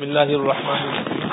بسم الله الرحمن الرحيم.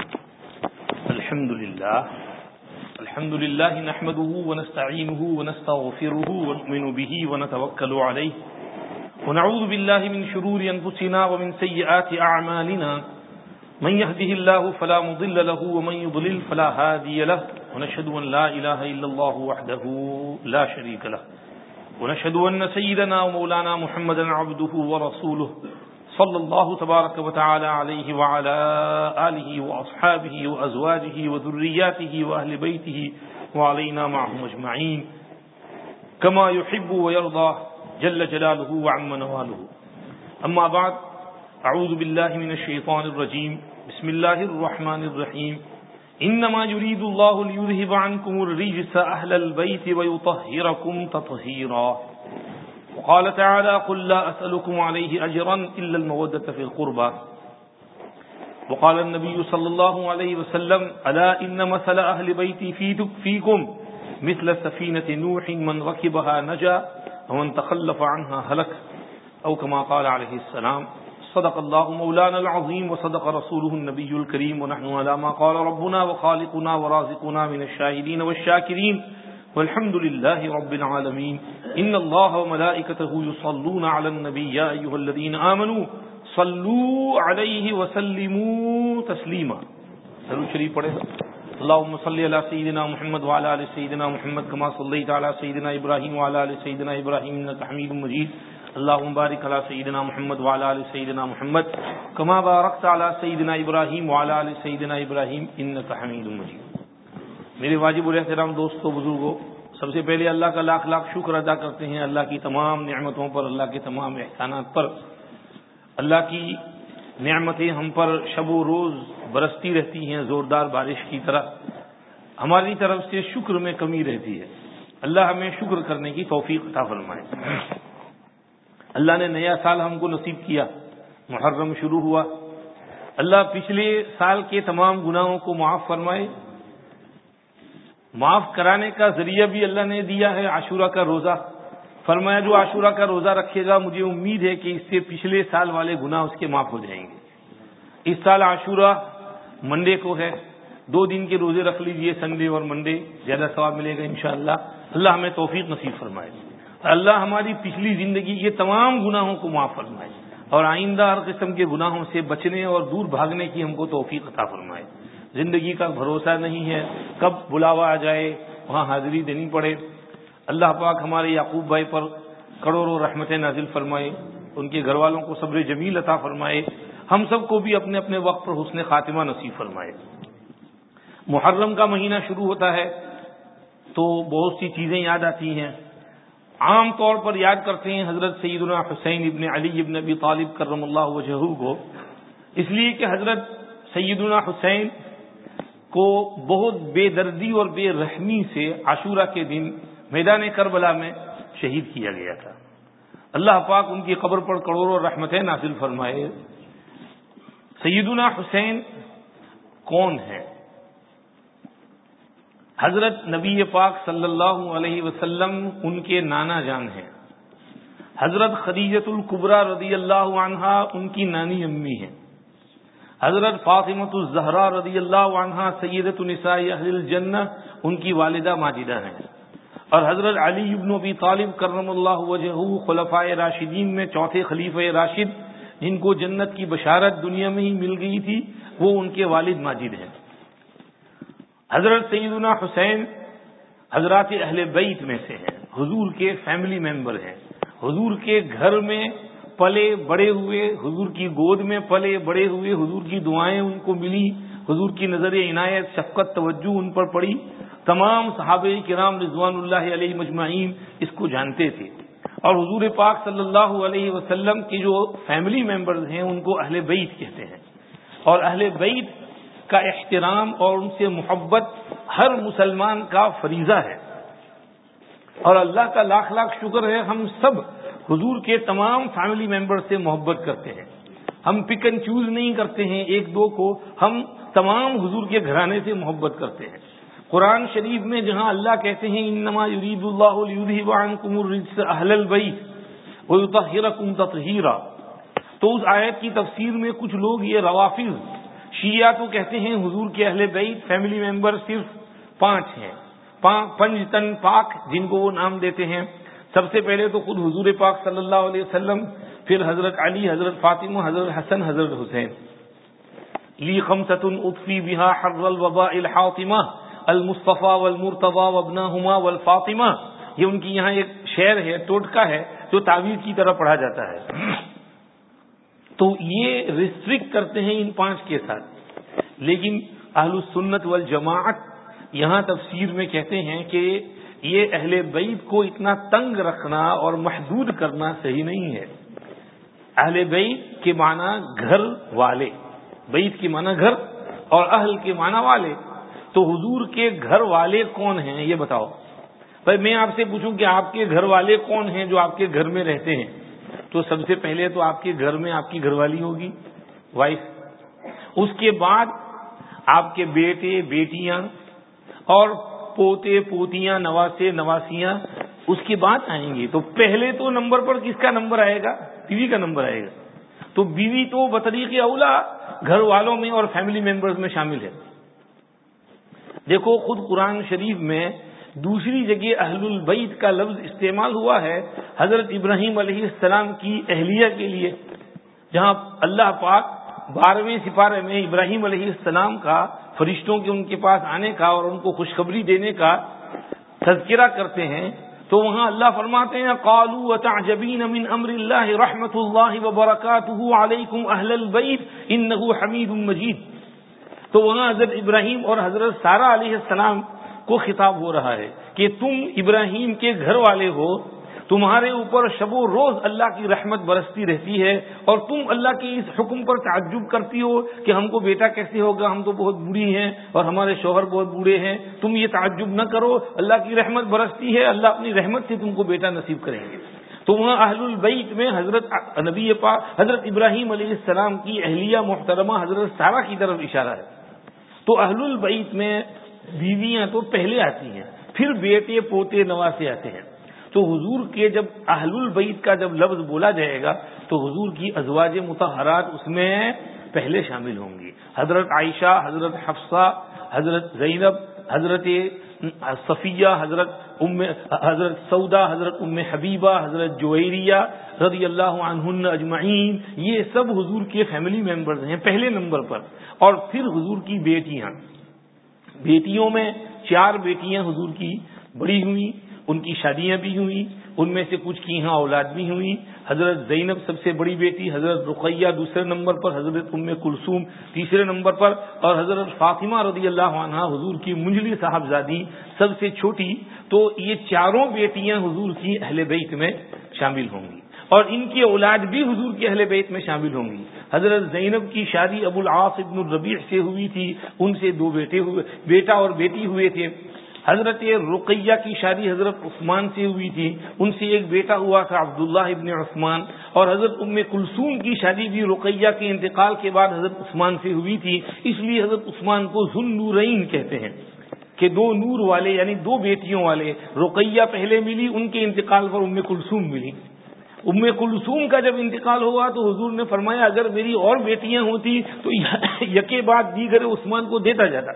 الحمد لله نحمده ونستعينه ونستغفره ونؤمن به ونتوكل عليه ونعوذ بالله من شرور أنفسنا ومن سيئات أعمالنا من يهده الله فلا مضل له ومن يضلل فلا هادي له ونشهد أن لا إله إلا الله وحده لا شريك له ونشهد أن سيدنا ومولانا محمدا عبده ورسوله صلی اللہ تبارک و تعالی علیہ وعلى آلہ واصحابہ وازواجہ وذریاتہ واہل بیتہ وعلینا معهم اجمعین کما یحب ویرضى جل جلالہ وعم نوالہ. اما بعد، اعوذ باللہ من الشیطان الرجیم. بسم اللہ الرحمن الرحیم. انما يريد الله ليذهب عنكم الرجس اهل البيت ويطهركم تطهيرا. وقال تعالى قل لا أسألكم عليه أجرا إلا المودة في القربى. وقال النبي صلى الله عليه وسلم ألا إن مثل أهل بيتي فيكم مثل سفينة نوح من ركبها نجا ومن تخلف عنها هلك أو كما قال عليه السلام. صدق الله مولانا العظيم وصدق رسوله النبي الكريم ونحن على ما قال ربنا وخالقنا ورازقنا من الشاهدين والشاكرين والحمد لله رب العالمين. ان الله وملائكته يصلون على النبي يا ايها الذين امنوا صلوا عليه وسلموا تسليما. درود شریف پڑھیں. اللهم صل على سيدنا محمد وعلى ال سيدنا محمد كما صليت على سيدنا ابراهيم وعلى ال سيدنا ابراهيم انك حميد مجيد. اللهم بارك على سيدنا محمد وعلى ال سيدنا محمد كما باركت على سيدنا ابراهيم وعلى ال سيدنا ابراهيم انك حميد مجيد. میرے واجب الاحترام دوستو، بزرگوں، سب سے پہلے اللہ کا لاکھ لاکھ شکر ادا کرتے ہیں اللہ کی تمام نعمتوں پر، اللہ کے تمام احسانات پر. اللہ کی نعمتیں ہم پر شب و روز برستی رہتی ہیں زوردار بارش کی طرح. ہماری طرف سے شکر میں کمی رہتی ہے. اللہ ہمیں شکر کرنے کی توفیق عطا فرمائے. اللہ نے نیا سال ہم کو نصیب کیا، محرم شروع ہوا. اللہ پچھلے سال کے تمام گناہوں کو معاف فرمائے. معاف کرانے کا ذریعہ بھی اللہ نے دیا ہے عاشورہ کا روزہ. فرمایا جو عاشورہ کا روزہ رکھے گا مجھے امید ہے کہ اس سے پچھلے سال والے گناہ اس کے معاف ہو جائیں گے. اس سال عاشورہ منڈے کو ہے. 2 دن کے روزے رکھ لیجئے، سنڈے اور منڈے، زیادہ ثواب ملے گا انشاءاللہ. اللہ ہمیں توفیق نصیب فرمائے. اللہ ہماری پچھلی زندگی کے تمام گناہوں کو معاف فرمائے اور آئندہ ہر قسم کے گناہوں سے بچنے اور دور بھاگنے کی ہم کو توفیق عطا فرمائے. زندگی کا بھروسہ نہیں ہے، کب بلاوا آ جائے وہاں حاضری دینی پڑے. اللہ پاک ہمارے یعقوب بھائی پر کروڑوں رحمتیں نازل فرمائے، ان کے گھر والوں کو صبر جمیل عطا فرمائے. ہم سب کو بھی اپنے اپنے وقت پر حسن خاتمہ نصیب فرمائے. محرم کا مہینہ شروع ہوتا ہے تو بہت سی چیزیں یاد آتی ہیں. عام طور پر یاد کرتے ہیں حضرت سیدنا حسین ابن علی ابن ابی طالب کرم اللہ وجہہ کو، اس لیے کہ حضرت سیدنا حسین کو بہت بے دردی اور بے رحمی سے عاشورہ کے دن میدان کربلا میں شہید کیا گیا تھا. اللہ پاک ان کی قبر پر کروڑوں رحمتیں نازل فرمائے. سیدنا حسین کون ہے؟ حضرت نبی پاک صلی اللہ علیہ وسلم ان کے نانا جان ہیں. حضرت خدیجۃ الکبریٰ رضی اللہ عنہا ان کی نانی امی ہیں. حضرت فاطمۃ الزہرا رضی اللہ عنہا سیدۃ نساء اہل الجنہ ان کی والدہ ماجدہ ہیں. اور حضرت علی ابن ابی طالب کرم اللہ وجہہ خلفائے راشدین میں چوتھے خلیفہ راشد، جن کو جنت کی بشارت دنیا میں ہی مل گئی تھی، وہ ان کے والد ماجد ہیں. حضرت سیدنا حسین حضرات اہل بیت میں سے ہیں، حضور کے فیملی ممبر ہیں. حضور کے گھر میں پلے بڑے ہوئے، حضور کی گود میں پلے بڑے ہوئے، حضور کی دعائیں ان کو ملی، حضور کی نظر عنایت شفقت توجہ ان پر پڑی. تمام صحابہ کرام رضوان اللہ علیہ مجمعین اس کو جانتے تھے. اور حضور پاک صلی اللہ علیہ وسلم کے جو فیملی ممبرز ہیں ان کو اہل بیت کہتے ہیں. اور اہل بیت کا احترام اور ان سے محبت ہر مسلمان کا فریضہ ہے. اور اللہ کا لاکھ لاکھ شکر ہے ہم سب حضور کے تمام فیملی ممبر سے محبت کرتے ہیں. ہم پک اینڈ چوز نہیں کرتے ہیں ایک دو کو، ہم تمام حضور کے گھرانے سے محبت کرتے ہیں. قرآن شریف میں جہاں اللہ کہتے ہیں انما یرید اللہ لیذھب عنکم الرجس اہل البیت ویطہرکم تطہیرا، تو اس آیت کی تفسیر میں کچھ لوگ یہ روافض شیعہ تو کہتے ہیں حضور کے اہل بیت فیملی ممبر صرف 5 ہیں، 5 تن پاک جن کو وہ نام دیتے ہیں. سب سے پہلے تو خود حضور پاک صلی اللہ علیہ وسلم، پھر حضرت علی، حضرت فاطمہ، حضرت حسن، حضرت حسین. لی خمسۃ اطفی بہا حر الوباء الحاطمہ المصطفیٰ والمرتضیٰ وابناہما والفاطمہ. یہ ان کی یہاں ایک شعر ہے، ٹوٹکا ہے جو تعویذ کی طرح پڑھا جاتا ہے. تو یہ ریسٹرکٹ کرتے ہیں ان 5 کے ساتھ. لیکن اہل السنت والجماعت یہاں تفسیر میں کہتے ہیں کہ یہ اہل بیت کو اتنا تنگ رکھنا اور محدود کرنا صحیح نہیں ہے. اہل بیت کے معنی گھر والے، بیت کے معنی گھر اور اہل کے معنی والے. تو حضور کے گھر والے کون ہیں یہ بتاؤ. بھائی میں آپ سے پوچھوں کہ آپ کے گھر والے کون ہیں جو آپ کے گھر میں رہتے ہیں، تو سب سے پہلے تو آپ کے گھر میں آپ کی گھر والی ہوگی، وائف. اس کے بعد آپ کے بیٹے بیٹیاں اور پوتے پوتیاں، نواسے نواسیاں اس کے بعد آئیں گے. تو پہلے تو نمبر پر کس کا نمبر آئے گا؟ بیوی کا نمبر آئے گا. تو بیوی تو بطریق اولا گھر والوں میں اور فیملی ممبرز میں شامل ہے. دیکھو خود قرآن شریف میں دوسری جگہ اہل البیت کا لفظ استعمال ہوا ہے حضرت ابراہیم علیہ السلام کی اہلیہ کے لیے، جہاں اللہ پاک 12ویں سپارے میں ابراہیم علیہ السلام کا فرشتوں کے ان کے پاس آنے کا اور ان کو خوشخبری دینے کا تذکرہ کرتے ہیں. تو وہاں اللہ فرماتے ہیں قالوا وتعجبین من امر اللہ رحمت اللہ وبرکاتہ علیکم اہل البیت انہ حمید مجید. تو وہاں حضرت ابراہیم اور حضرت سارہ علیہ السلام کو خطاب ہو رہا ہے کہ تم ابراہیم کے گھر والے ہو، تمہارے اوپر شب و روز اللہ کی رحمت برستی رہتی ہے، اور تم اللہ کے اس حکم پر تعجب کرتی ہو کہ ہم کو بیٹا کیسے ہوگا، ہم تو بہت بوڑھی ہیں اور ہمارے شوہر بہت بوڑھے ہیں. تم یہ تعجب نہ کرو، اللہ کی رحمت برستی ہے، اللہ اپنی رحمت سے تم کو بیٹا نصیب کریں گے. تو وہاں اہل البیت میں حضرت نبی پاک حضرت ابراہیم علیہ السلام کی اہلیہ محترمہ حضرت سارہ کی طرف اشارہ ہے. تو اہل البیت میں بیویاں تو پہلے آتی ہیں، پھر بیٹے پوتے نواسے آتے ہیں. تو حضور کے جب اہل البیت کا جب لفظ بولا جائے گا تو حضور کی ازواج مطہرات اس میں پہلے شامل ہوں گی. حضرت عائشہ، حضرت حفصہ، حضرت زینب، حضرت صفیہ، حضرت سودا، حضرت ام حبیبہ، حضرت جویریہ رضی اللہ عنہن اجمعین، یہ سب حضور کے فیملی ممبرز ہیں پہلے نمبر پر. اور پھر حضور کی بیٹیاں، بیٹیوں میں 4 بیٹیاں حضور کی بڑی ہوئی، ان کی شادیاں بھی ہوئی، ان میں سے کچھ کی یہاں اولاد بھی ہوئی. حضرت زینب سب سے بڑی بیٹی، حضرت رقیہ دوسرے نمبر پر، حضرت ام کلثوم تیسرے نمبر پر، اور حضرت فاطمہ رضی اللہ عنہا حضور کی منجلی صاحبزادی سب سے چھوٹی. تو یہ 4 بیٹیاں حضور کی اہل بیت میں شامل ہوں گی، اور ان کی اولاد بھی حضور کے اہل بیت میں شامل ہوں گی. حضرت زینب کی شادی ابو العاص ابن الربیع سے ہوئی تھی، ان سے 2 بیٹے ہوئے، بیٹا اور بیٹی ہوئے تھے. حضرت رقیہ کی شادی حضرت عثمان سے ہوئی تھی، ان سے ایک بیٹا ہوا تھا عبداللہ ابن عثمان. اور حضرت ام کلثوم کی شادی بھی رقیہ کے انتقال کے بعد حضرت عثمان سے ہوئی تھی، اس لیے حضرت عثمان کو ذو النورین کہتے ہیں کہ 2 نور والے، یعنی 2 بیٹیوں والے. رقیہ پہلے ملی، ان کے انتقال پر ام کلثوم ملی. ام کلثوم کا جب انتقال ہوا تو حضور نے فرمایا اگر میری اور بیٹیاں ہوتی تو یکے بعد دیگر عثمان کو دیتا جاتا.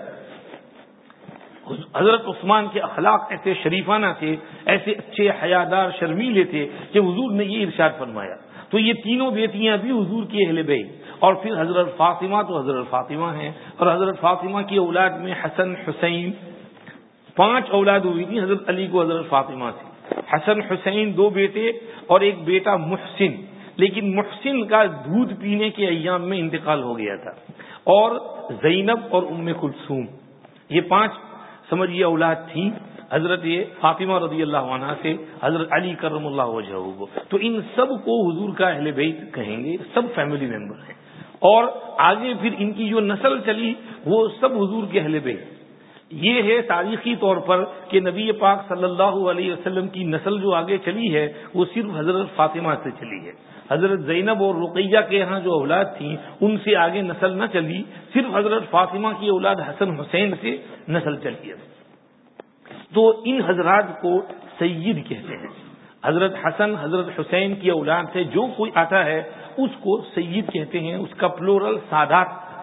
حضرت عثمان کے اخلاق ایسے شریفانہ تھے، ایسے اچھے حیادار شرمیلے تھے کہ حضور نے یہ ارشاد فرمایا. تو یہ تینوں بیٹیاں بھی حضور کی اہل بیت. اور پھر حضرت فاطمہ تو حضرت فاطمہ ہیں، اور حضرت فاطمہ کی اولاد میں حسن حسین 5 اولاد ہوئی تھی حضرت علی کو حضرت فاطمہ سے. حسن حسین 2 بیٹے اور ایک بیٹا محسن، لیکن محسن کا دودھ پینے کے ایام میں انتقال ہو گیا تھا. اور زینب اور ام کلثوم یہ 5 سمجھیے اولاد تھیں حضرت فاطمہ رضی اللہ عنہا سے حضرت علی کرم اللہ وجہہ کو. تو ان سب کو حضور کا اہل بیت کہیں گے، سب فیملی ممبر ہیں. اور آگے پھر ان کی جو نسل چلی وہ سب حضور کے اہل بیت. یہ ہے تاریخی طور پر کہ نبی پاک صلی اللہ علیہ وسلم کی نسل جو آگے چلی ہے وہ صرف حضرت فاطمہ سے چلی ہے. حضرت زینب اور رقیہ کے ہاں جو اولاد تھیں ان سے آگے نسل نہ چلی، صرف حضرت فاطمہ کی اولاد حسن حسین سے نسل چلی ہے. تو ان حضرات کو سید کہتے ہیں. حضرت حسن حضرت حسین کی اولاد سے جو کوئی آتا ہے اس کو سید کہتے ہیں. اس کا پلورل سادات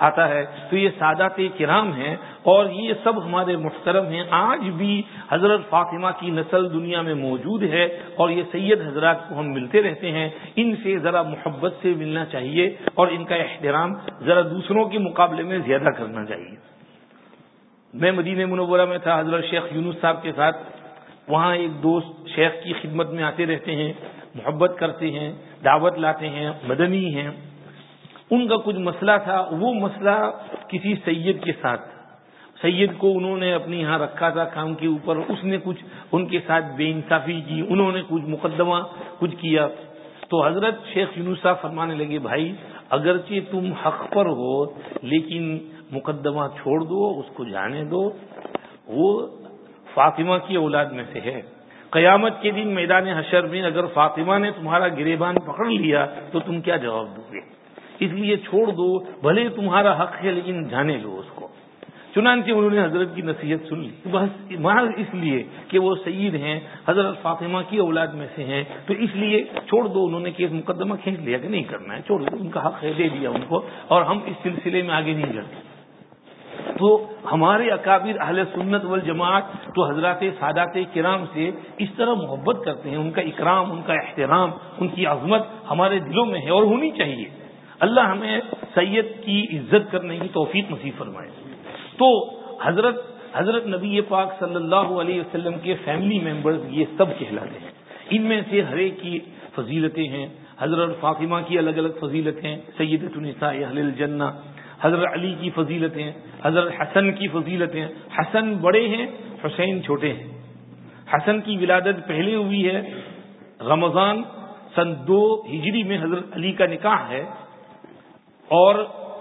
آتا ہے تو یہ سادات کرام ہیں اور یہ سب ہمارے محترم ہیں. آج بھی حضرت فاطمہ کی نسل دنیا میں موجود ہے اور یہ سید حضرات کو ہم ملتے رہتے ہیں. ان سے ذرا محبت سے ملنا چاہیے اور ان کا احترام ذرا دوسروں کے مقابلے میں زیادہ کرنا چاہیے. میں مدینہ منورہ میں تھا حضرت شیخ یونس صاحب کے ساتھ. وہاں ایک دوست شیخ کی خدمت میں آتے رہتے ہیں, محبت کرتے ہیں, دعوت لاتے ہیں, مدنی ہیں. ان کا کچھ مسئلہ تھا, وہ مسئلہ کسی سید کے ساتھ, سید کو انہوں نے اپنے یہاں رکھا تھا کام کے اوپر, اس نے کچھ ان کے ساتھ بے انصافی کی, انہوں نے کچھ مقدمہ کچھ کیا. تو حضرت شیخ یونس صاحب فرمانے لگے بھائی اگرچہ تم حق پر ہو لیکن مقدمہ چھوڑ دو, اس کو جانے دو, وہ فاطمہ کی اولاد میں سے ہے. قیامت کے دن میدان حشر میں اگر فاطمہ نے تمہارا گریبان پکڑ لیا تو تم کیا جواب دو گے؟ اس لیے چھوڑ دو, بھلے تمہارا حق ہے لیکن جانے دو اس کو. چنانچہ انہوں نے حضرت کی نصیحت سن لی, بس محض اس لیے کہ وہ سید ہیں, حضرت فاطمہ کی اولاد میں سے ہیں, تو اس لیے چھوڑ دو. انہوں نے کیس مقدمہ کھینچ لیا کہ نہیں کرنا ہے, چھوڑ دو, ان کا حق ہے, دے دیا ان کو, اور ہم اس سلسلے میں آگے نہیں جاتے. تو ہمارے اکابر اہل سنت والجماعت تو حضرات سادات کرام سے اس طرح محبت کرتے ہیں, ان کا اکرام, ان کا احترام, ان کی عظمت ہمارے دلوں میں ہے اور ہونی چاہیے. اللہ ہمیں سید کی عزت کرنے کی توفیق نصیب فرمائے. تو حضرت نبی پاک صلی اللہ علیہ وسلم کے فیملی ممبرز یہ سب کہلاتے ہیں. ان میں سے ہر ایک کی فضیلتیں ہیں. حضرت فاطمہ کی الگ الگ فضیلتیں, سیدۃ النساء اہل الجنہ. حضرت علی کی فضیلتیں, حضرت حسن کی فضیلتیں. حسن بڑے ہیں, حسین چھوٹے ہیں. حسن کی ولادت پہلے ہوئی ہے, رمضان سن 2 ہجری میں حضرت علی کا نکاح ہے, اور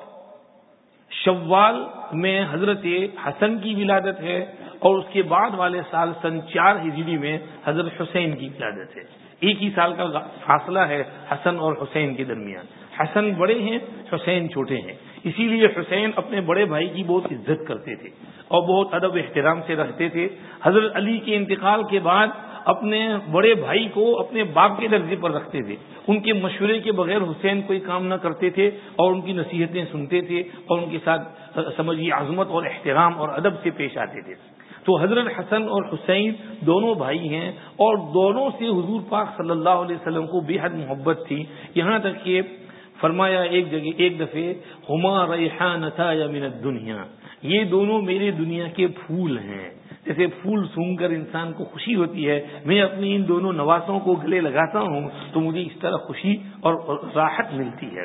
شوال میں حضرت حسن کی ولادت ہے, اور اس کے بعد والے سال سن 4 ہجری میں حضرت حسین کی ولادت ہے. ایک ہی سال کا فاصلہ ہے حسن اور حسین کے درمیان. حسن بڑے ہیں, حسین چھوٹے ہیں. اسی لیے حسین اپنے بڑے بھائی کی بہت عزت کرتے تھے اور بہت ادب احترام سے رکھتے تھے. حضرت علی کے انتقال کے بعد اپنے بڑے بھائی کو اپنے باپ کے درجے پر رکھتے تھے. ان کے مشورے کے بغیر حسین کوئی کام نہ کرتے تھے اور ان کی نصیحتیں سنتے تھے اور ان کے ساتھ سمجھیے عظمت اور احترام اور ادب سے پیش آتے تھے. تو حضرت حسن اور حسین دونوں بھائی ہیں اور دونوں سے حضور پاک صلی اللہ علیہ وسلم کو بے حد محبت تھی. یہاں تک کہ فرمایا ایک جگہ ایک دفعہ, ہما ریحانتا یا من الدنیا, یہ دونوں میرے دنیا کے پھول ہیں. جیسے پھول سونگھ کر انسان کو خوشی ہوتی ہے, میں اپنی ان دونوں نواسوں کو گلے لگاتا ہوں تو مجھے اس طرح خوشی اور راحت ملتی ہے.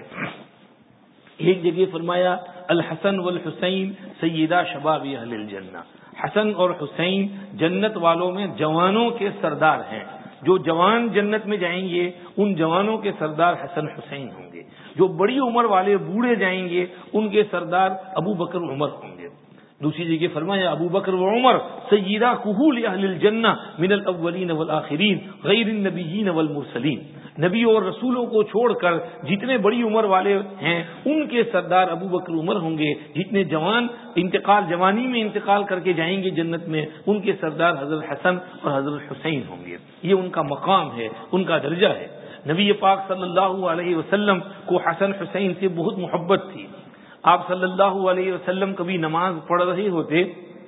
ایک جگہ فرمایا الحسن والحسین سیدہ شباب اہل الجنہ, حسن اور حسین جنت والوں میں جوانوں کے سردار ہیں. جو جوان جنت میں جائیں گے ان جوانوں کے سردار حسن حسین ہوں گے. جو بڑی عمر والے بوڑھے جائیں گے ان کے سردار ابو بکر عمر ہوں گے. دوسری جگہ فرمایا ابو بکر و عمر سیدہ کہول اہل الجنہ من الاولین والآخرین غیر النبیین والمرسلین. نبیوں اور رسولوں کو چھوڑ کر جتنے بڑی عمر والے ہیں ان کے سردار ابو بکر عمر ہوں گے. جتنے جوان جوانی میں انتقال کر کے جائیں گے جنت میں ان کے سردار حضرت حسن اور حضرت حسین ہوں گے. یہ ان کا مقام ہے, ان کا درجہ ہے. نبی پاک صلی اللہ علیہ وسلم کو حسن حسین سے بہت محبت تھی. آپ صلی اللہ علیہ وسلم کبھی نماز پڑھ رہے ہوتے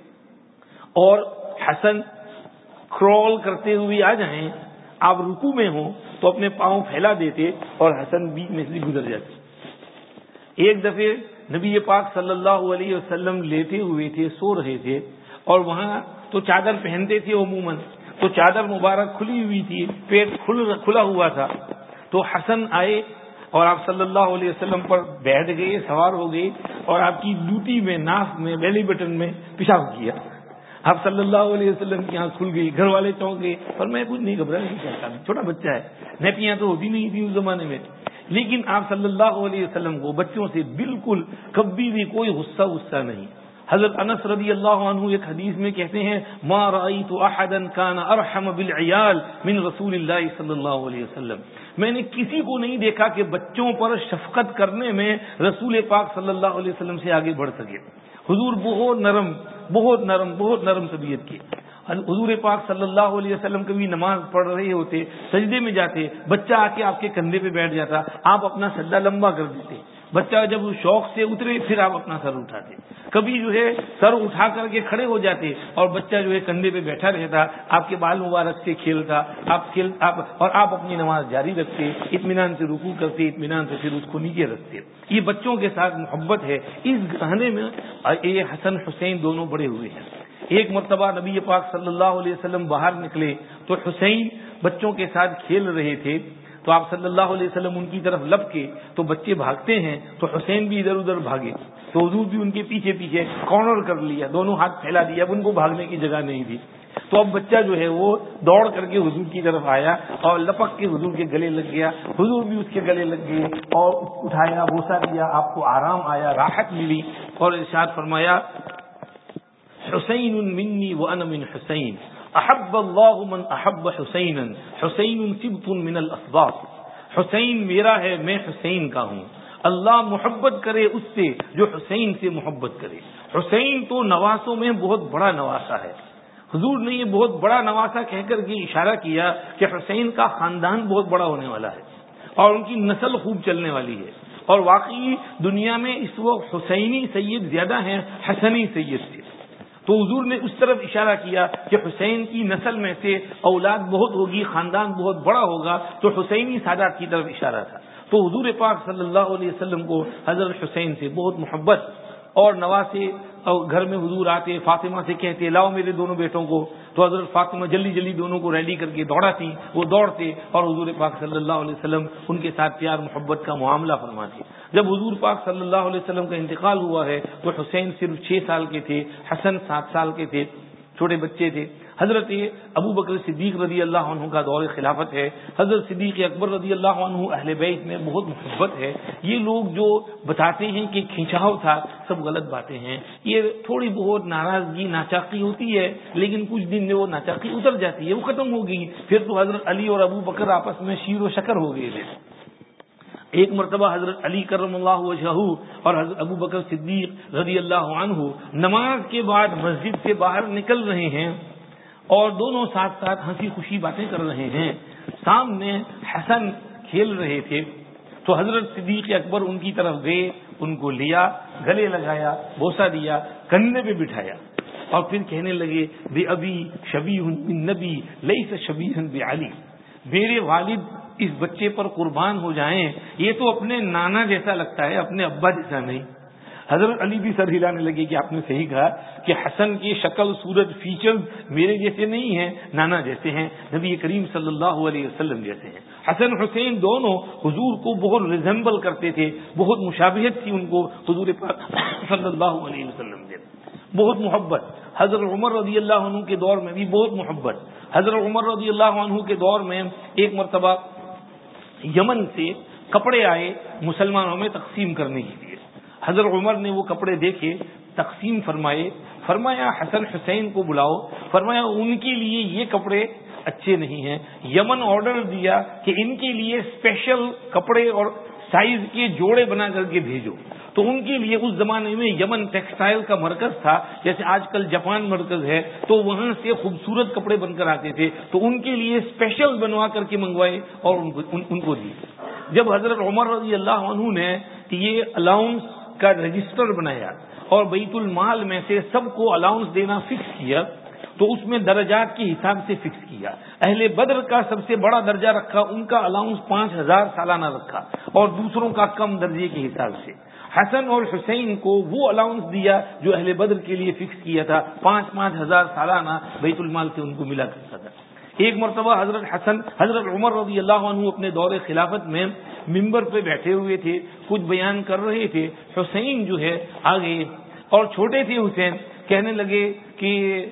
اور حسن کرول کرتے ہوئے آ جائیں, آپ رکوع میں ہوں تو اپنے پاؤں پھیلا دیتے اور حسن بیچ میں سے گزر جاتے. ایک دفعہ نبی پاک صلی اللہ علیہ وسلم لیٹے ہوئے تھے, سو رہے تھے, اور وہاں تو چادر پہنتے تھے عموماً, تو چادر مبارک کھلی ہوئی تھی, پیٹ کھلا ہوا تھا. تو حسن آئے اور آپ صلی اللہ علیہ وسلم پر بیٹھ گئے, سوار ہو گئے, اور آپ کی لوٹی میں, ناف میں, بیلی بٹن میں پیشاب کیا. آپ صلی اللہ علیہ وسلم کی آنکھ کھل گئی, گھر والے چونک گئے, اور میں کچھ نہیں گھبرا نہیں چاہتا, چھوٹا بچہ ہے, نیپیاں تو ہوتی نہیں تھی اس زمانے میں. لیکن آپ صلی اللہ علیہ وسلم کو بچوں سے بالکل کبھی بھی کوئی غصہ نہیں. حضرت انس رضی اللہ عنہ ایک حدیث میں کہتے ہیں ما رأیت احدا کان ارحم بالعیال من رسول اللہ صلی اللہ علیہ وسلم. میں نے کسی کو نہیں دیکھا کہ بچوں پر شفقت کرنے میں رسول پاک صلی اللہ علیہ وسلم سے آگے بڑھ سکے. حضور بہت نرم طبیعت کے. حضور پاک صلی اللہ علیہ وسلم کبھی نماز پڑھ رہے ہوتے, سجدے میں جاتے, بچہ آ کے آپ کے کندھے پہ بیٹھ جاتا, آپ اپنا سجدہ لمبا کر دیتے, بچہ جب شوق سے اترے پھر آپ اپنا سر اٹھاتے. کبھی جو ہے سر اٹھا کر کے کھڑے ہو جاتے اور بچہ جو ہے کندھے پہ بیٹھا رہتا, آپ کے بال مبارک سے کھیلتا, اور آپ اپنی نماز جاری رکھتے, اطمینان سے رکوع کرتے, اطمینان سے پھر اس کو نیچے رکھتے. یہ بچوں کے ساتھ محبت ہے. اس گھرانے میں یہ حسن حسین دونوں بڑے ہوئے ہیں. ایک مرتبہ نبی پاک صلی اللہ علیہ وسلم باہر نکلے تو حسین بچوں کے ساتھ کھیل رہے تھے, تو آپ صلی اللہ علیہ وسلم ان کی طرف لپ کے, تو بچے بھاگتے ہیں تو حسین بھی ادھر ادھر بھاگے, تو حضور بھی ان کے پیچھے پیچھے کارنر کر لیا, دونوں ہاتھ پھیلا دیا, اب ان کو بھاگنے کی جگہ نہیں تھی. تو اب بچہ جو ہے وہ دوڑ کر کے حضور کی طرف آیا اور لپک کے حضور کے گلے لگ گیا, حضور بھی اس کے گلے لگ گئے اور اٹھایا, بوسہ دیا, آپ کو آرام آیا, راحت ملی, اور ارشاد فرمایا حسین منی وانا من حسین احب اللہ من احب حسینا حسین سبط من الاسباط. حسین میرا ہے, میں حسین کا ہوں. اللہ محبت کرے اس سے جو حسین سے محبت کرے. حسین تو نواسوں میں بہت بڑا نواسا ہے. حضور نے یہ بہت بڑا نواسا کہہ کر کے اشارہ کیا کہ حسین کا خاندان بہت بڑا ہونے والا ہے اور ان کی نسل خوب چلنے والی ہے. اور واقعی دنیا میں اس وقت حسینی سید زیادہ ہیں حسنی سید سے. تو حضور نے اس طرف اشارہ کیا کہ حسین کی نسل میں سے اولاد بہت ہوگی, خاندان بہت بڑا ہوگا, تو حسینی سادات کی طرف اشارہ تھا. تو حضور پاک صلی اللہ علیہ وسلم کو حضرت حسین سے بہت محبت, اور نواسے گھر میں حضور آتے, فاطمہ سے کہتے لاؤ میرے دونوں بیٹوں کو, تو حضرت فاطمہ جلدی جلدی دونوں کو ریڈی کر کے دوڑاتی, وہ دوڑتے اور حضور پاک صلی اللہ علیہ وسلم ان کے ساتھ پیار محبت کا معاملہ فرماتے. جب حضور پاک صلی اللہ علیہ وسلم کا انتقال ہوا ہے تو حسین صرف 6 سال کے تھے, حسن 7 سال کے تھے, چھوٹے بچے تھے. حضرت ابو بکر صدیق رضی اللہ عنہ کا دور خلافت ہے. حضرت صدیق اکبر رضی اللہ عنہ اہل بیت میں بہت محبت ہے. یہ لوگ جو بتاتے ہیں کہ کھینچاؤ تھا, سب غلط باتیں ہیں. یہ تھوڑی بہت ناراضگی ناچاقی ہوتی ہے, لیکن کچھ دن میں وہ ناچاقی اتر جاتی ہے, وہ ختم ہو گئی. پھر تو حضرت علی اور ابو بکر آپس میں شیر و شکر ہو گئے تھے. ایک مرتبہ حضرت علی کرم اللہ وجہہ اور حضرت ابو بکر صدیق رضی اللہ عنہ نماز کے بعد مسجد سے باہر نکل رہے ہیں اور دونوں ساتھ ساتھ ہنسی خوشی باتیں کر رہے ہیں. سامنے حسن کھیل رہے تھے, تو حضرت صدیق اکبر ان کی طرف گئے, ان کو لیا, گلے لگایا, بوسہ دیا, کندھے پہ بٹھایا, اور پھر کہنے لگے بے ابی شبیہ بالنبی لیس شبیہ بعلی. میرے والد اس بچے پر قربان ہو جائیں, یہ تو اپنے نانا جیسا لگتا ہے, اپنے ابا جیسا نہیں. حضرت علی بھی سر ہلانے لگے کہ آپ نے صحیح کہا کہ حسن کی شکل صورت فیچرز میرے جیسے نہیں ہیں, نانا جیسے ہیں, نبی کریم صلی اللہ علیہ وسلم جیسے ہیں. حسن حسین دونوں حضور کو بہت ریزمبل کرتے تھے, بہت مشابہت تھی ان کو حضور پاک صلی اللہ علیہ وسلم سے, بہت محبت. حضرت عمر رضی اللہ عنہ کے دور میں بھی بہت محبت. حضرت عمر رضی اللہ عنہ کے دور میں ایک مرتبہ یمن سے کپڑے آئے مسلمانوں میں تقسیم کرنے کے لیے. حضرت عمر نے وہ کپڑے دیکھے, تقسیم فرمائے, فرمایا حسن حسین کو بلاؤ, فرمایا ان کے لیے یہ کپڑے اچھے نہیں ہیں. یمن آرڈر دیا کہ ان کے لیے اسپیشل کپڑے اور سائز کے جوڑے بنا کر کے بھیجو. تو ان کے لیے اس زمانے میں یمن ٹیکسٹائل کا مرکز تھا, جیسے آج کل جاپان مرکز ہے, تو وہاں سے خوبصورت کپڑے بن کر آتے تھے, تو ان کے لیے اسپیشل بنوا کر کے منگوائے اور ان کو دی. جب حضرت عمر رضی اللہ عنہ نے یہ الاؤنس کا رجسٹر بنایا اور بیت المال میں سے سب کو الاؤنس دینا فکس کیا, تو اس میں درجات کے حساب سے فکس کیا. اہل بدر کا سب سے بڑا درجہ رکھا, ان کا الاؤنس 5000 سالانہ رکھا, اور دوسروں کا کم درجے کے حساب سے. حسن اور حسین کو وہ الاؤنس دیا جو اہل بدر کے لیے فکس کیا تھا, 5,000 سالانہ بیت المال سے ان کو ملا کرتا تھا. ایک مرتبہ حضرت عمر رضی اللہ عنہ اپنے دور خلافت میں ممبر پہ بیٹھے ہوئے تھے, کچھ بیان کر رہے تھے. حسین جو ہے آگے, اور چھوٹے تھے حسین, کہنے لگے کہ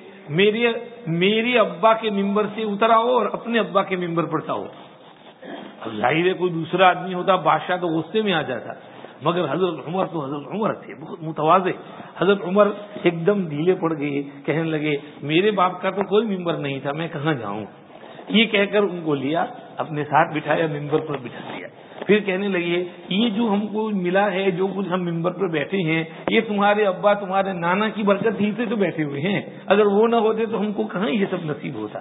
میرے ابا کے ممبر سے اتر آؤ اور اپنے ابا کے ممبر پر جاؤ. ظاہر ہے کوئی دوسرا آدمی ہوتا بادشاہ تو غصے میں آ جاتا, مگر حضرت عمر تو حضرت عمر تھے, بہت متواضع. حضرت عمر ایک دم ڈھیلے پڑ گئے, کہنے لگے میرے باپ کا تو کوئی ممبر نہیں تھا, میں کہاں جاؤں. یہ کہہ کر ان کو لیا, اپنے ساتھ بٹھایا, ممبر پر بٹھا دیا. پھر کہنے لگے یہ جو ہم کو ملا ہے, جو کچھ ہم ممبر پر بیٹھے ہیں, یہ تمہارے ابا تمہارے نانا کی برکت ہی سے تو بیٹھے ہوئے ہیں, اگر وہ نہ ہوتے تو ہم کو کہاں یہ سب نصیب ہوتا.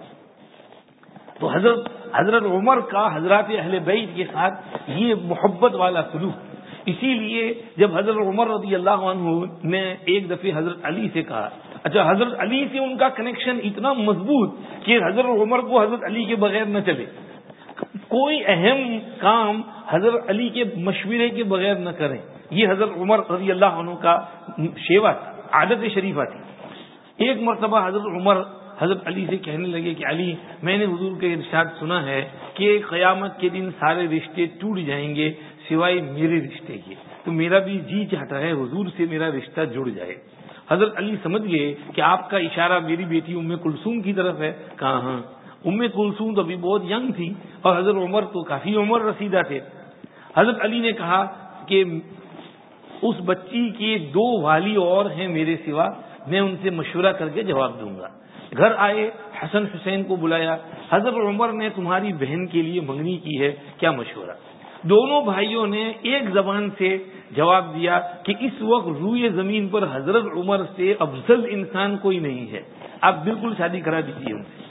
تو حضرت عمر کا حضرات اہل بیت کے ساتھ یہ محبت والا سلوک, اسی لیے جب حضرت عمر رضی اللہ عنہ نے ایک دفعہ حضرت علی سے کہا، اچھا حضرت علی سے ان کا کنیکشن اتنا مضبوط کہ حضرت عمر کو حضرت علی کے بغیر نہ چلے، کوئی اہم کام حضرت علی کے مشورے کے بغیر نہ کریں، یہ حضرت عمر رضی اللہ عنہ کا شیوا تھا، عادت شریفہ تھی۔ ایک مرتبہ حضرت عمر حضرت علی سے کہنے لگے کہ علی، میں نے حضور کے ارشاد سنا ہے کہ قیامت کے دن سارے رشتے ٹوٹ جائیں گے سوائے میرے رشتے کے، تو میرا بھی جی چاہتا ہے حضور سے میرا رشتہ جڑ جائے۔ حضرت علی سمجھ گئے کہ آپ کا اشارہ میری بیٹی ام کلثوم کی طرف ہے، کہا ہاں، ام کلثوم تو ابھی بہت ینگ تھی اور حضرت عمر تو کافی عمر رسیدہ تھے۔ حضرت علی نے کہا کہ اس بچی کے 2 والی اور ہیں میرے سوا، میں ان سے مشورہ کر کے جواب دوں گا۔ گھر آئے، حسن حسین کو بلایا، حضرت عمر نے تمہاری بہن کے لیے منگنی کی ہے، کیا مشورہ؟ دونوں بھائیوں نے ایک زبان سے جواب دیا کہ اس وقت روئے زمین پر حضرت عمر سے افضل انسان کوئی نہیں ہے، آپ بالکل شادی کرا دیجیے ان سے۔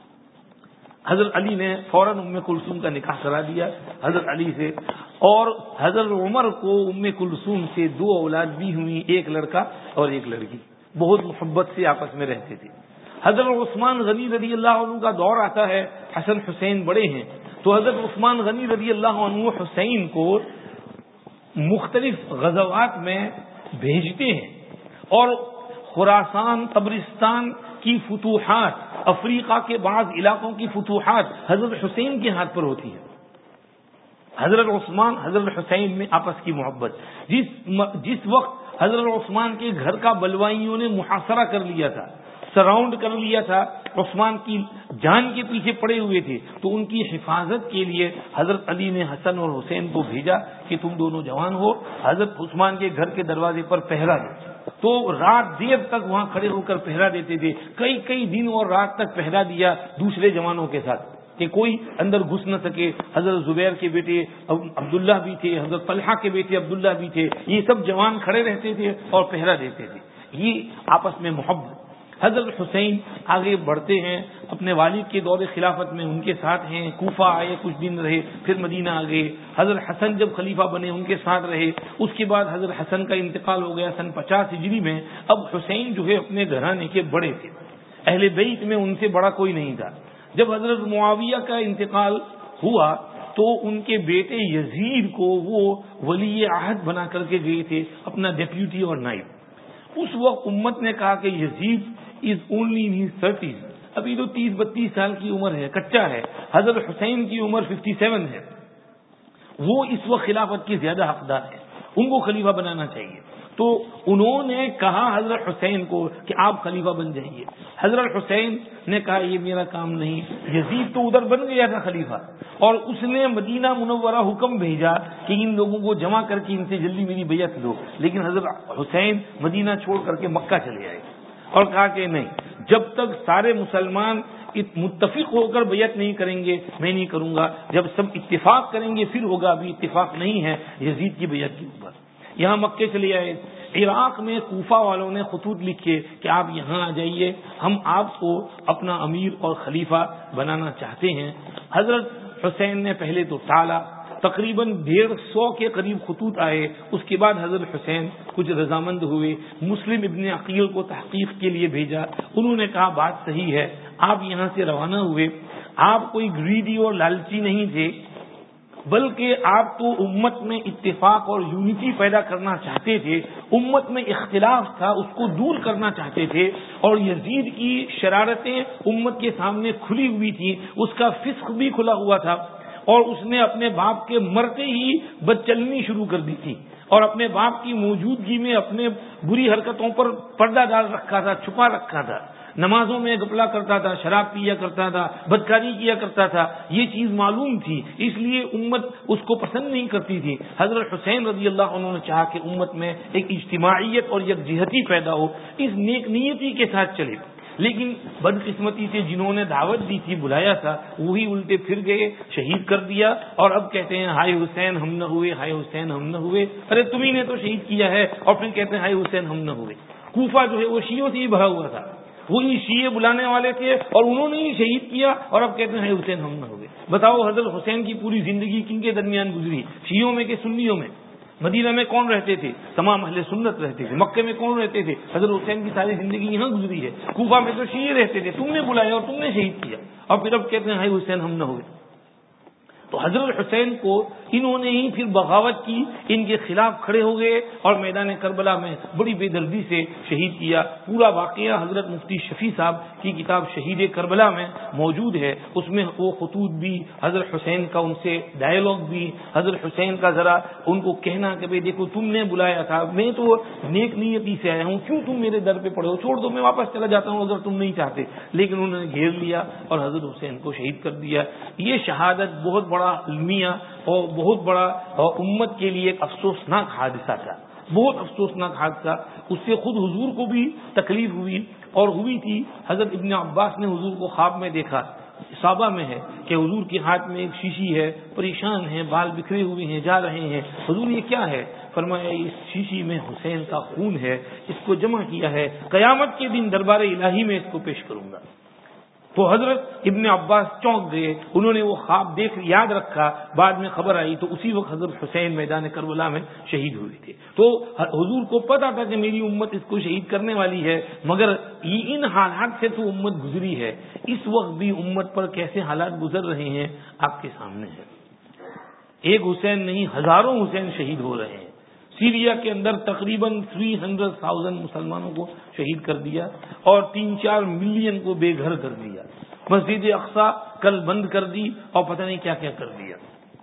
حضرت علی نے فوراً ام کلثوم کا نکاح کرا دیا حضرت علی سے، اور حضرت عمر کو ام کلثوم سے 2 اولاد بھی ہوئی، ایک لڑکا اور ایک لڑکی، بہت محبت سے آپس میں رہتے تھے۔ حضرت عثمان غنی رضی اللہ عنہ کا دور آتا ہے، حسن حسین بڑے ہیں، تو حضرت عثمان غنی رضی اللہ عنہ حسین کو مختلف غزوات میں بھیجتے ہیں، اور خراسان، طبرستان کی فتوحات، افریقہ کے بعض علاقوں کی فتوحات حضرت حسین کے ہاتھ پر ہوتی ہے۔ حضرت عثمان حضرت حسین میں آپس کی محبت، جس وقت حضرت عثمان کے گھر کا بلوائیوں نے محاصرہ کر لیا تھا، سراؤنڈ کر لیا تھا، عثمان کی جان کے پیچھے پڑے ہوئے تھے، تو ان کی حفاظت کے لیے حضرت علی نے حسن اور حسین کو بھیجا کہ تم دونوں جوان ہو، حضرت عثمان کے گھر کے دروازے پر پہرا دو۔ تو رات دیر تک وہاں کھڑے ہو کر پہرا دیتے تھے، کئی دن اور رات تک پہرا دیا دوسرے جوانوں کے ساتھ کہ کوئی اندر گھس نہ سکے۔ حضرت زبیر کے بیٹے عبداللہ بھی تھے، حضرت طلحہ کے بیٹے عبداللہ بھی تھے، یہ سب جوان کھڑے رہتے تھے اور پہرا دیتے تھے، یہ آپس میں محبت۔ حضرت حسین آگے بڑھتے ہیں، اپنے والد کے دور خلافت میں ان کے ساتھ ہیں، کوفہ آئے، کچھ دن رہے، پھر مدینہ آ گئے۔ حضرت حسن جب خلیفہ بنے ان کے ساتھ رہے، اس کے بعد حضرت حسن کا انتقال ہو گیا سن 50 ہجری میں۔ اب حسین جو ہے اپنے گھرانے کے بڑے تھے، اہل بیت میں ان سے بڑا کوئی نہیں تھا۔ جب حضرت معاویہ کا انتقال ہوا تو ان کے بیٹے یزید کو وہ ولی عہد بنا کر کے گئے تھے، اپنا ڈیپیوٹی اور نائب۔ اس وقت امت نے کہا کہ یزید از اونلی ان ہز 30، ابھی تو 30-32 سال کی عمر ہے، کچا ہے۔ حضرت حسین کی عمر 57 ہے، وہ اس وقت خلافت کی زیادہ حقدار ہے، ان کو خلیفہ بنانا چاہیے۔ تو انہوں نے کہا حضرت حسین کو کہ آپ خلیفہ بن جائیے۔ حضرت حسین نے کہا یہ میرا کام نہیں، یزید تو ادھر بن گیا تھا خلیفہ، اور اس نے مدینہ منورہ حکم بھیجا کہ ان لوگوں کو جمع کر کے ان سے جلدی میری بیعت دو، لیکن حضرت حسین مدینہ چھوڑ کر کے مکہ چلے آئے اور کہا کہ نہیں، جب تک سارے مسلمان متفق ہو کر بیعت نہیں کریں گے میں نہیں کروں گا، جب سب اتفاق کریں گے پھر ہوگا، ابھی اتفاق نہیں ہے یزید کی بیعت کے اوپر۔ یہاں مکے چلے آئے۔ عراق میں کوفہ والوں نے خطوط لکھے کہ آپ یہاں آ جائیے، ہم آپ کو اپنا امیر اور خلیفہ بنانا چاہتے ہیں۔ حضرت حسین نے پہلے تو ٹالا، تقریباً 150 کے قریب خطوط آئے، اس کے بعد حضرت حسین کچھ رضامند ہوئے، مسلم ابن عقیل کو تحقیق کے لیے بھیجا، انہوں نے کہا بات صحیح ہے، آپ یہاں سے روانہ ہوئے، آپ کوئی گریڈی اور لالچی نہیں تھے، بلکہ آپ تو امت میں اتفاق اور یونٹی پیدا کرنا چاہتے تھے، امت میں اختلاف تھا اس کو دور کرنا چاہتے تھے، اور یزید کی شرارتیں امت کے سامنے کھلی ہوئی تھی، اس کا فسق بھی کھلا ہوا تھا، اور اس نے اپنے باپ کے مرتے ہی بدچلنی شروع کر دی تھی، اور اپنے باپ کی موجودگی میں اپنے بری حرکتوں پر پردہ ڈال رکھا تھا، چھپا رکھا تھا، نمازوں میں گپلا کرتا تھا، شراب پیا کرتا تھا، بدکاری کیا کرتا تھا، یہ چیز معلوم تھی، اس لیے امت اس کو پسند نہیں کرتی تھی۔ حضرت حسین رضی اللہ عنہ نے چاہا کہ امت میں ایک اجتماعیت اور یکجہتی پیدا ہو، اس نیک نیتی کے ساتھ چلے، لیکن بدقسمتی سے جنہوں نے دعوت دی تھی، بلایا تھا، وہی الٹے پھر گئے، شہید کر دیا، اور اب کہتے ہیں ہائے حسین ہم نہ ہوئے، ہائے حسین ہم نہ ہوئے۔ ارے تمہیں نے تو شہید کیا ہے، اور پھر کہتے ہیں ہائے حسین ہم نہ ہوئے۔ کوفہ جو ہے وہ شیعوں سے ہی بھرا ہوا تھا، وہی شیعہ بلانے والے تھے، اور انہوں نے ہی شہید کیا، اور اب کہتے ہیں حسین ہم نہ ہوئے۔ بتاؤ حضرت حسین کی پوری زندگی کن کے درمیان گزری، شیعوں میں کہ سنیوں میں؟ مدینہ میں کون رہتے تھے؟ تمام اہل سنت رہتے تھے. مکے میں کون رہتے تھے؟ حضرت حسین کی ساری زندگی یہاں گزری ہے. کوفہ میں تو شیعہ رہتے تھے. تم نے بلایا اور تم نے شہید کیا, اور پھر اب کہتے ہیں ہائے حسین ہم نہ ہوئے. تو حضرت حسین کو انہوں نے ہی پھر بغاوت کی, ان کے خلاف کھڑے ہو گئے اور میدان کربلا میں بڑی بے دردی سے شہید کیا. پورا واقعہ حضرت مفتی شفیع صاحب کی کتاب شہید کربلا میں موجود ہے. اس میں وہ خطوط بھی, حضرت حسین کا ان سے ڈائلاگ بھی, حضرت حسین کا ذرا ان کو کہنا کہ بھائی دیکھو تم نے بلایا تھا, میں تو نیک نیتی سے آیا ہوں, کیوں تم میرے در پہ پڑے ہو, چھوڑ دو میں واپس چلا جاتا ہوں اگر تم نہیں چاہتے. لیکن انہوں نے گھیر لیا اور حضرت حسین کو شہید کر دیا. یہ شہادت بہت بڑا المیہ اور بہت بڑا امت کے لیے ایک افسوسناک حادثہ تھا, بہت افسوسناک حادثہ. اس سے خود حضور کو بھی تکلیف ہوئی, اور ہوئی تھی. حضرت ابن عباس نے حضور کو خواب میں دیکھا, صحابہ میں ہے کہ حضور کے ہاتھ میں ایک شیشی ہے, پریشان ہیں, بال بکھرے ہوئے ہیں, جا رہے ہیں. حضور یہ کیا ہے؟ فرمایا اس شیشی میں حسین کا خون ہے, اس کو جمع کیا ہے, قیامت کے دن دربار الہی میں اس کو پیش کروں گا. تو حضرت ابن عباس چونک گئے, انہوں نے وہ خواب یاد رکھا. بعد میں خبر آئی تو اسی وقت حضرت حسین میدان کربلا میں شہید ہوئے تھے. تو حضور کو پتا تھا کہ میری امت اس کو شہید کرنے والی ہے, مگر ان حالات سے تو امت گزری ہے. اس وقت بھی امت پر کیسے حالات گزر رہے ہیں آپ کے سامنے ہے. ایک حسین نہیں, ہزاروں حسین شہید ہو رہے ہیں. سیریا کے اندر تقریباً 300,000 مسلمانوں کو شہید کر دیا اور 3-4 ملین کو بے گھر کر دیا. مسجد اقصی کل بند کر دی اور پتہ نہیں کیا کیا کر دیا.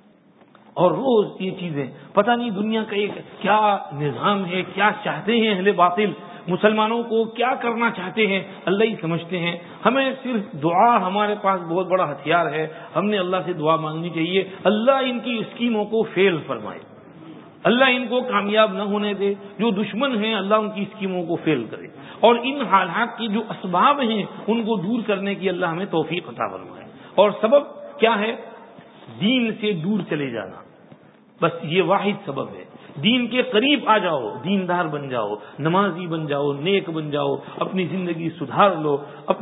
اور روز یہ چیزیں, پتہ نہیں دنیا کا ایک کیا نظام ہے, کیا چاہتے ہیں اہل باطل, مسلمانوں کو کیا کرنا چاہتے ہیں, اللہ ہی سمجھتے ہیں. ہمیں صرف دعا, ہمارے پاس بہت بڑا ہتھیار ہے, ہم نے اللہ سے دعا مانگنی چاہیے. اللہ ان کی اسکیموں کو فیل فرمائے, اللہ ان کو کامیاب نہ ہونے دے. جو دشمن ہیں اللہ ان کی اسکیموں کو فیل کرے, اور ان حالات کی جو اسباب ہیں ان کو دور کرنے کی اللہ ہمیں توفیق عطا فرمائے. اور سبب کیا ہے؟ دین سے دور چلے جانا, بس یہ واحد سبب ہے. دین کے قریب آ جاؤ, دیندار بن جاؤ, نمازی بن جاؤ, نیک بن جاؤ, اپنی زندگی سدھار لو,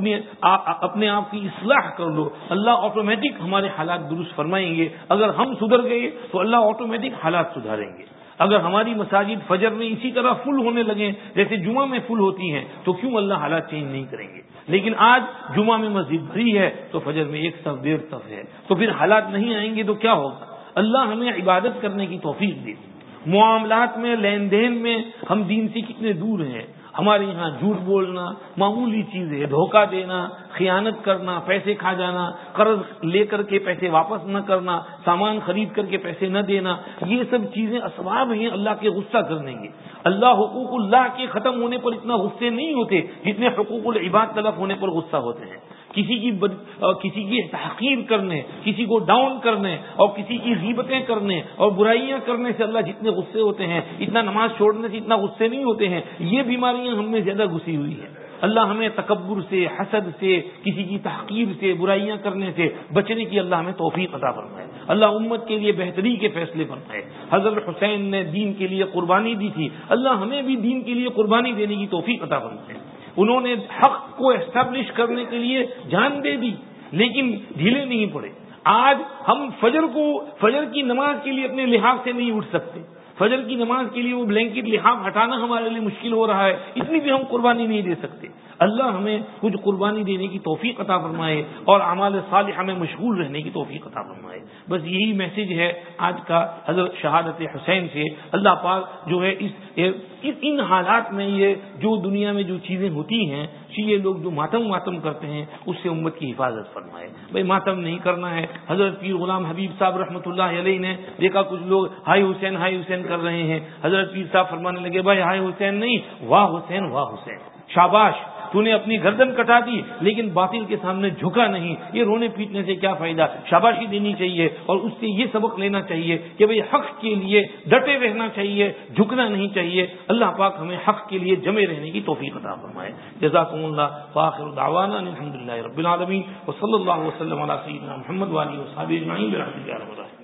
اپنے آپ کی اصلاح کر لو. اللہ آٹومیٹک ہمارے حالات درست فرمائیں گے. اگر ہم سدھر گئے تو اللہ آٹومیٹک حالات سدھاریں گے. اگر ہماری مساجد فجر میں اسی طرح فل ہونے لگیں جیسے جمعہ میں فل ہوتی ہیں تو کیوں اللہ حالات چینج نہیں کریں گے؟ لیکن آج جمعہ میں مسجد بھری ہے تو فجر میں 1 صف 1.5 صف ہے, تو پھر حالات نہیں آئیں گے تو کیا ہوگا؟ اللہ ہمیں عبادت کرنے کی توفیق دے. معاملات میں, لین دین میں ہم دین سے کتنے دور ہیں. ہمارے یہاں جھوٹ بولنا معمولی چیز ہے, دھوکہ دینا, خیانت کرنا, پیسے کھا جانا, قرض لے کر کے پیسے واپس نہ کرنا, سامان خرید کر کے پیسے نہ دینا, یہ سب چیزیں اسباب ہیں اللہ کے غصہ کرنے کے. اللہ حقوق اللہ کے ختم ہونے پر اتنا غصے نہیں ہوتے جتنے حقوق العباد تلف ہونے پر غصہ ہوتے ہیں. کسی کی تحقیر کرنے, کسی کو ڈاؤن کرنے اور کسی کی غیبتیں کرنے اور برائیاں کرنے سے اللہ جتنے غصے ہوتے ہیں اتنا نماز چھوڑنے سے اتنا غصے نہیں ہوتے ہیں. یہ بیماریاں ہم میں زیادہ گھسی ہوئی ہیں. اللہ ہمیں تکبر سے, حسد سے, کسی کی تحقیر سے, برائیاں کرنے سے بچنے کی اللہ ہمیں توفیق عطا فرمائے. اللہ امت کے لیے بہتری کے فیصلے فرمائے. حضرت حسین نے دین کے لیے قربانی دی تھی, اللہ ہمیں بھی دین کے لیے قربانی دینے کی توفیق عطا فرمائے. انہوں نے حق کو اسٹیبلش کرنے کے لیے جان دے دی لیکن ڈھیلے نہیں پڑے. آج ہم فجر کی نماز کے لیے اپنے لحاظ سے نہیں اٹھ سکتے. فجر کی نماز کے لیے وہ بلینکٹ لحاف ہٹانا ہمارے لیے مشکل ہو رہا ہے, اتنی بھی ہم قربانی نہیں دے سکتے. اللہ ہمیں کچھ قربانی دینے کی توفیق عطا فرمائے اور اعمال صالحہ میں مشغول رہنے کی توفیق عطا فرمائے. بس یہی میسج ہے آج کا حضرت شہادت حسین سے. اللہ پاک جو ہے ان حالات میں یہ جو دنیا میں جو چیزیں ہوتی ہیں, یہ لوگ جو ماتم کرتے ہیں اس سے امت کی حفاظت فرمائے. بھائی ماتم نہیں کرنا ہے. حضرت پیر غلام حبیب صاحب رحمۃ اللہ علیہ نے دیکھا کچھ لوگ ہائی حسین کر رہے ہیں. حضرت پیر صاحب فرمانے لگے بھائی ہائی حسین نہیں, واہ حسین واہ حسین, شاباش تو نے اپنی گردن کٹا دی لیکن باطل کے سامنے جھکا نہیں. یہ رونے پیٹنے سے کیا فائدہ, شاباشی دینی چاہیے اور اس سے یہ سبق لینا چاہیے کہ بھئی حق کے لیے ڈٹے رہنا چاہیے, جھکنا نہیں چاہیے. اللہ پاک ہمیں حق کے لیے جمے رہنے کی توفیق عطا فرمائے. جزاکم اللہ وآخر دعوانا الحمدللہ رب العالمین وصلی اللہ وسلم علی سیدنا محمد وآلہ وصحبہ اجمعین برحمتہ یا رب العالمین.